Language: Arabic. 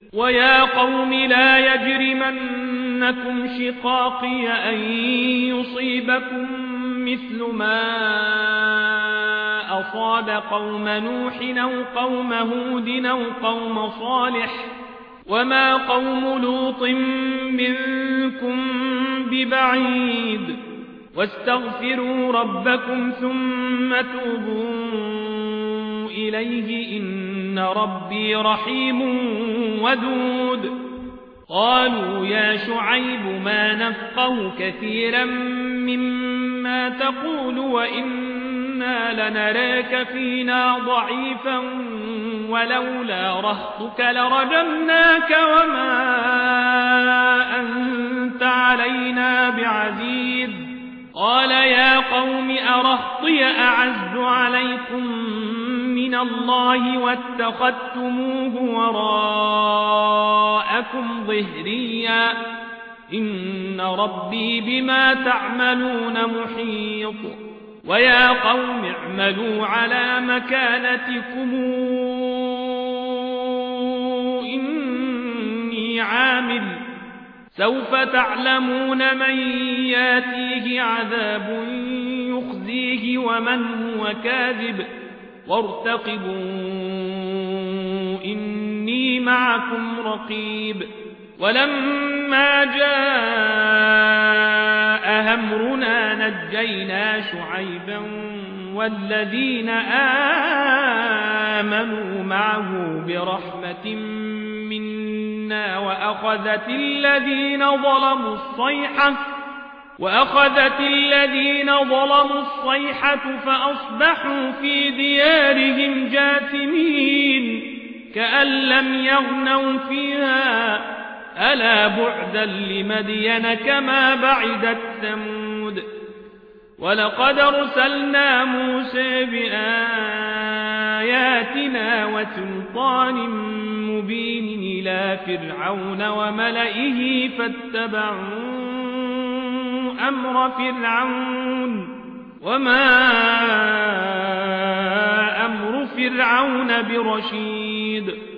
ويا قوم لا يجرمنكم شقاقي أن يصيبكم مثل ما أصاب قوم نوح أو قوم هود أو قوم صالح وما قوم لوط منكم ببعيد واستغفروا ربكم ثم توبوا إليه إن ربي رحيم ودود قالوا يا شعيب ما نفقه كثيرا مما تقول وإنا لنراك فينا ضعيفا ولولا رهطك لرجمناك وما أنت علينا بعزيز قال يا قوم أرهطي أعز عليكم من الله واتخذتموه وراءكم ظهريا إن ربي بما تعملون محيط ويا قوم اعملوا على مكانتكم إني عامل سوف تعلمون من ياتيه عذاب يخزيه ومن هو كاذب وارتقبوا إني معكم رقيب ولما جاء أمرنا نجينا شعيبا والذين آمنوا معه برحمة منا وأخذت الذين ظلموا الصيحة فأصبحوا في ديارهم جاثمين كأن لم يغنوا فيها ألا بعدا لمدين كما بعدت ثمود ولقد أرسلنا موسى بآياتنا وسلطان مبين إلى فرعون وملئه فاتبعوا أمر فرعون وما أمر فرعون برشيد